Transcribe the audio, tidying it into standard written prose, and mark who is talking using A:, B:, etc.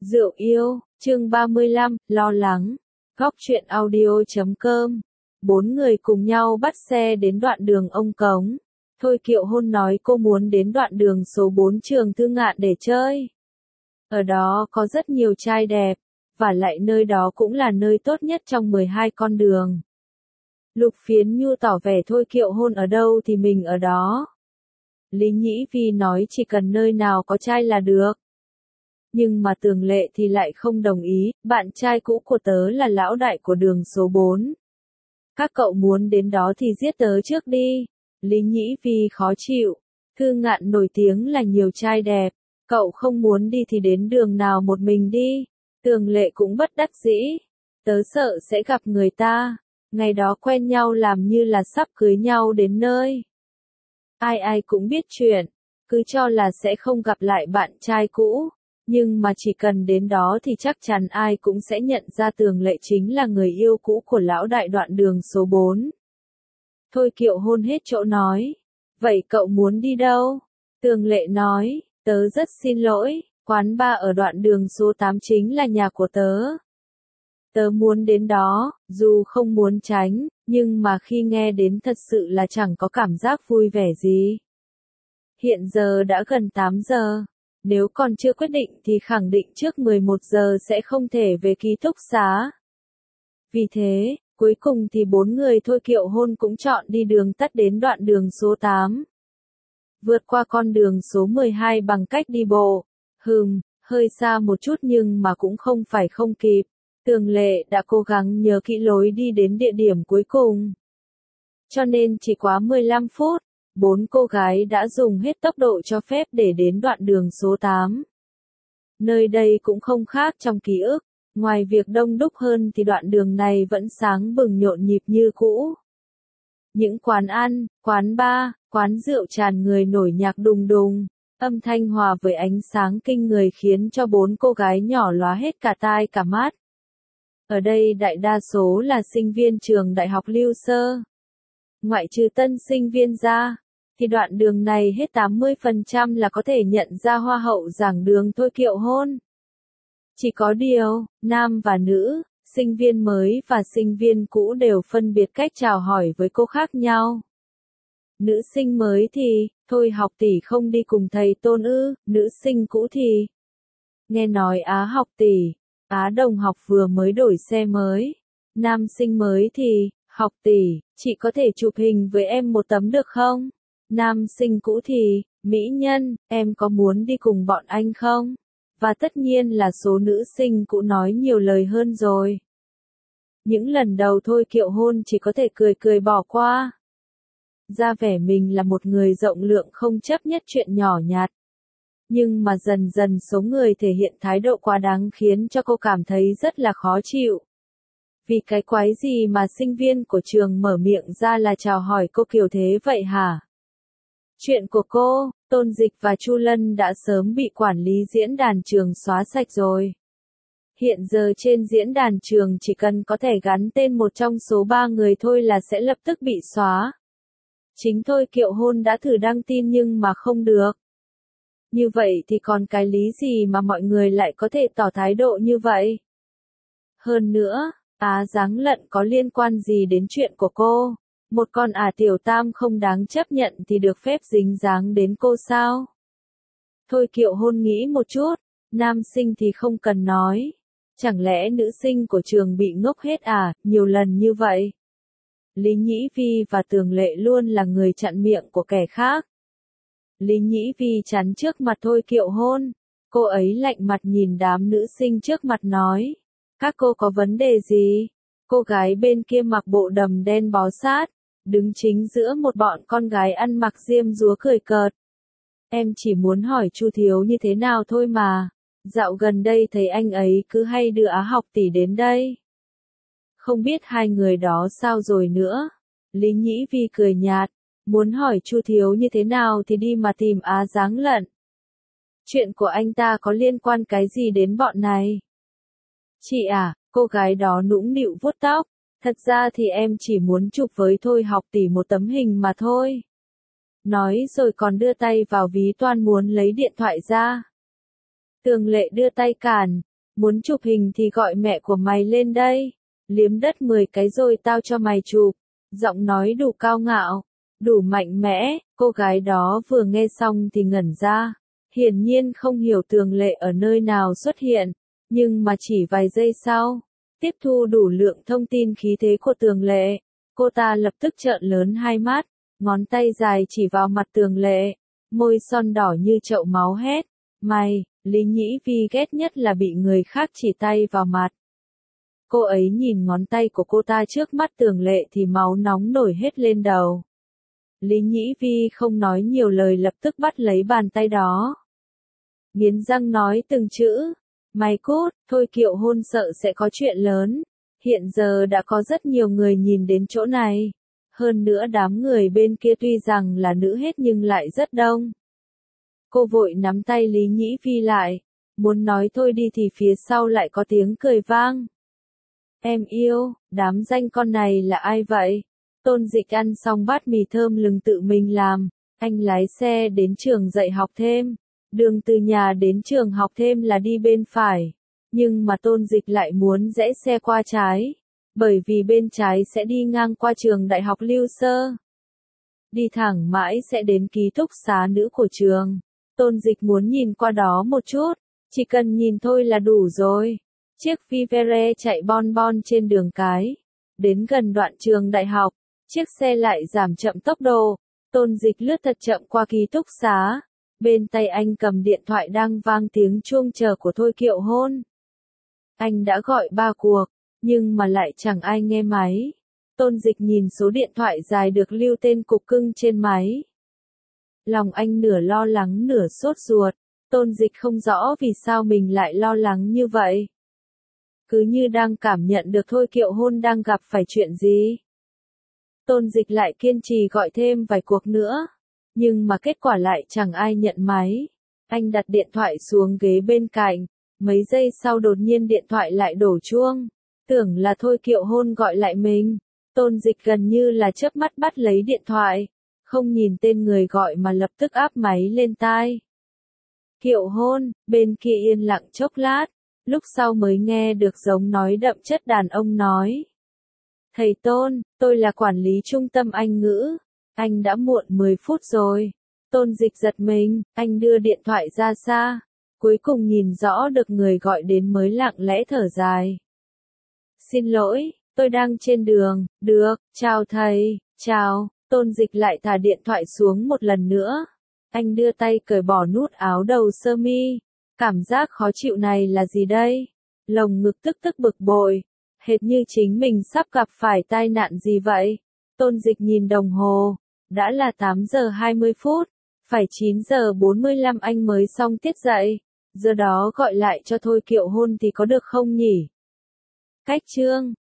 A: Rượu yêu, chương 35, lo lắng. Góc truyện audio.com. Bốn người cùng nhau bắt xe đến đoạn đường Ông Cống. Thôi Kiệu Hôn nói cô muốn đến đoạn đường số 4 Trường Thư Ngạn để chơi. Ở đó có rất nhiều trai đẹp, và lại nơi đó cũng là nơi tốt nhất trong 12 con đường. Lục Phiến Nhu tỏ vẻ Thôi Kiệu Hôn ở đâu thì mình ở đó. Lý Nhĩ Vi nói chỉ cần nơi nào có trai là được. Nhưng mà Tường Lệ thì lại không đồng ý, bạn trai cũ của tớ là lão đại của đường số 4. Các cậu muốn đến đó thì giết tớ trước đi. Lý Nhĩ Vi khó chịu. Thư Ngạn nổi tiếng là nhiều trai đẹp. Cậu không muốn đi thì đến đường nào một mình đi. Tường Lệ cũng bất đắc dĩ. Tớ sợ sẽ gặp người ta. Ngày đó quen nhau làm như là sắp cưới nhau đến nơi. Ai ai cũng biết chuyện. Cứ cho là sẽ không gặp lại bạn trai cũ. Nhưng mà chỉ cần đến đó thì chắc chắn ai cũng sẽ nhận ra Tường Lệ chính là người yêu cũ của lão đại đoạn đường số 4. Thôi Kiệu Hôn hết chỗ nói. Vậy cậu muốn đi đâu? Tường Lệ nói, tớ rất xin lỗi, quán bar ở đoạn đường số 8 chính là nhà của tớ. Tớ muốn đến đó, dù không muốn tránh, nhưng mà khi nghe đến thật sự là chẳng có cảm giác vui vẻ gì. Hiện giờ đã gần 8 giờ. Nếu còn chưa quyết định thì khẳng định trước 11 giờ sẽ không thể về ký túc xá. Vì thế, cuối cùng thì bốn người Thôi Kiệu Hôn cũng chọn đi đường tắt đến đoạn đường số 8. Vượt qua con đường số 12 bằng cách đi bộ. Hơi xa một chút nhưng mà cũng không phải không kịp. Tường Lệ đã cố gắng nhớ kỹ lối đi đến địa điểm cuối cùng. Cho nên chỉ quá 15 phút. Bốn cô gái đã dùng hết tốc độ cho phép để đến đoạn đường số 8. Nơi đây cũng không khác trong ký ức, ngoài việc đông đúc hơn thì đoạn đường này vẫn sáng bừng nhộn nhịp như cũ. Những quán ăn, quán bar, quán rượu tràn người nổi nhạc đùng đùng, âm thanh hòa với ánh sáng kinh người khiến cho bốn cô gái nhỏ lóa hết cả tai cả mắt. Ở đây đại đa số là sinh viên trường Đại học Lưu Sơ. Ngoại trừ tân sinh viên ra, thì đoạn đường này hết 80% là có thể nhận ra hoa hậu giảng đường Thôi Kiệu Hôn. Chỉ có điều, nam và nữ, sinh viên mới và sinh viên cũ đều phân biệt cách chào hỏi với cô khác nhau. Nữ sinh mới thì, thôi học tỷ không đi cùng thầy Tôn ư, nữ sinh cũ thì. Nghe nói Á học tỷ, Á đồng học vừa mới đổi xe mới. Nam sinh mới thì, học tỷ, chị có thể chụp hình với em một tấm được không? Nam sinh cũ thì, mỹ nhân, em có muốn đi cùng bọn anh không? Và tất nhiên là số nữ sinh cũ nói nhiều lời hơn rồi. Những lần đầu Thôi Kiệu Hôn chỉ có thể cười cười bỏ qua. Ra vẻ mình là một người rộng lượng không chấp nhất chuyện nhỏ nhặt. Nhưng mà dần dần số người thể hiện thái độ quá đáng khiến cho cô cảm thấy rất là khó chịu. Vì cái quái gì mà sinh viên của trường mở miệng ra là chào hỏi cô kiểu thế vậy hả? Chuyện của cô, Tôn Dịch và Chu Lân đã sớm bị quản lý diễn đàn trường xóa sạch rồi. Hiện giờ trên diễn đàn trường chỉ cần có thể gắn tên một trong số 3 người thôi là sẽ lập tức bị xóa. Chính Thôi Kiệu Hôn đã thử đăng tin nhưng mà không được. Như vậy thì còn cái lý gì mà mọi người lại có thể tỏ thái độ như vậy? Hơn nữa, Á Giáng Lận có liên quan gì đến chuyện của cô? Một con tiểu tam không đáng chấp nhận thì được phép dính dáng đến cô sao? Thôi Kiệu Hôn nghĩ một chút, nam sinh thì không cần nói. Chẳng lẽ nữ sinh của trường bị ngốc hết nhiều lần như vậy? Lý Nhĩ Vi và Tường Lệ luôn là người chặn miệng của kẻ khác. Lý Nhĩ Vi chắn trước mặt Thôi Kiệu Hôn. Cô ấy lạnh mặt nhìn đám nữ sinh trước mặt nói. Các cô có vấn đề gì? Cô gái bên kia mặc bộ đầm đen bó sát, đứng chính giữa một bọn con gái ăn mặc diêm dúa cười cợt. Em chỉ muốn hỏi Chu Thiếu như thế nào thôi mà. Dạo gần đây thấy anh ấy cứ hay đưa Á học tỷ đến đây. Không biết hai người đó sao rồi nữa. Lý Nhĩ Vi cười nhạt. Muốn hỏi Chu Thiếu như thế nào thì đi mà tìm Á Giáng Lận. Chuyện của anh ta có liên quan cái gì đến bọn này? Chị cô gái đó nũng nịu vuốt tóc. Thật ra thì em chỉ muốn chụp với Thôi học tỷ một tấm hình mà thôi. Nói rồi còn đưa tay vào ví toan muốn lấy điện thoại ra. Tường Lệ đưa tay cản. Muốn chụp hình thì gọi mẹ của mày lên đây. Liếm đất 10 cái rồi tao cho mày chụp. Giọng nói đủ cao ngạo, đủ mạnh mẽ, cô gái đó vừa nghe xong thì ngẩn ra. Hiển nhiên không hiểu Tường Lệ ở nơi nào xuất hiện, nhưng mà chỉ vài giây sau, tiếp thu đủ lượng thông tin khí thế của Tường Lệ, cô ta lập tức trợn lớn hai mắt, ngón tay dài chỉ vào mặt Tường Lệ, môi son đỏ như chậu máu hét, mày, Lý Nhĩ Vi ghét nhất là bị người khác chỉ tay vào mặt. Cô ấy nhìn ngón tay của cô ta trước mắt Tường Lệ thì máu nóng nổi hết lên đầu. Lý Nhĩ Vi không nói nhiều lời lập tức bắt lấy bàn tay đó. Nghiến răng nói từng chữ, mày cút, Thôi Kiệu Hôn sợ sẽ có chuyện lớn. Hiện giờ đã có rất nhiều người nhìn đến chỗ này. Hơn nữa đám người bên kia tuy rằng là nữ hết nhưng lại rất đông. Cô vội nắm tay Lý Nhĩ Vi lại, muốn nói thôi đi thì phía sau lại có tiếng cười vang. Em yêu, đám danh con này là ai vậy? Tôn Dịch ăn xong bát mì thơm lừng tự mình làm, anh lái xe đến trường dạy học thêm. Đường từ nhà đến trường học thêm là đi bên phải, nhưng mà Tôn Dịch lại muốn rẽ xe qua trái, bởi vì bên trái sẽ đi ngang qua trường đại học Lưu Sơ. Đi thẳng mãi sẽ đến ký túc xá nữ của trường. Tôn Dịch muốn nhìn qua đó một chút, chỉ cần nhìn thôi là đủ rồi. Chiếc Vivere chạy bon bon trên đường cái. Đến gần đoạn trường đại học, chiếc xe lại giảm chậm tốc độ. Tôn Dịch lướt thật chậm qua ký túc xá. Bên tay anh cầm điện thoại đang vang tiếng chuông chờ của Thôi Kiệu Hôn. Anh đã gọi 3 cuộc, nhưng mà lại chẳng ai nghe máy. Tôn Dịch nhìn số điện thoại dài được lưu tên cục cưng trên máy. Lòng anh nửa lo lắng nửa sốt ruột. Tôn Dịch không rõ vì sao mình lại lo lắng như vậy. Cứ như đang cảm nhận được Thôi Kiệu Hôn đang gặp phải chuyện gì. Tôn Dịch lại kiên trì gọi thêm vài cuộc nữa. Nhưng mà kết quả lại chẳng ai nhận máy. Anh đặt điện thoại xuống ghế bên cạnh. Mấy giây sau đột nhiên điện thoại lại đổ chuông. Tưởng là Thôi Kiệu Hôn gọi lại mình. Tôn Dịch gần như là chớp mắt bắt lấy điện thoại. Không nhìn tên người gọi mà lập tức áp máy lên tai. Kiệu Hôn, bên kia yên lặng chốc lát. Lúc sau mới nghe được giống nói đậm chất đàn ông nói. Thầy Tôn, tôi là quản lý trung tâm Anh ngữ. Anh đã muộn 10 phút rồi. Tôn Dịch giật mình, anh đưa điện thoại ra xa. Cuối cùng nhìn rõ được người gọi đến mới lặng lẽ thở dài. Xin lỗi, tôi đang trên đường, được, chào thầy, chào. Tôn Dịch lại thả điện thoại xuống một lần nữa. Anh đưa tay cởi bỏ nút áo đầu sơ mi. Cảm giác khó chịu này là gì đây? Lồng ngực tức tức bực bội. Hệt như chính mình sắp gặp phải tai nạn gì vậy? Tôn Dịch nhìn đồng hồ. Đã là 8 giờ 20 phút. Phải 9 giờ 45 anh mới xong tiết dạy. Giờ đó gọi lại cho Thôi Kiệu Hôn thì có được không nhỉ? Cách chương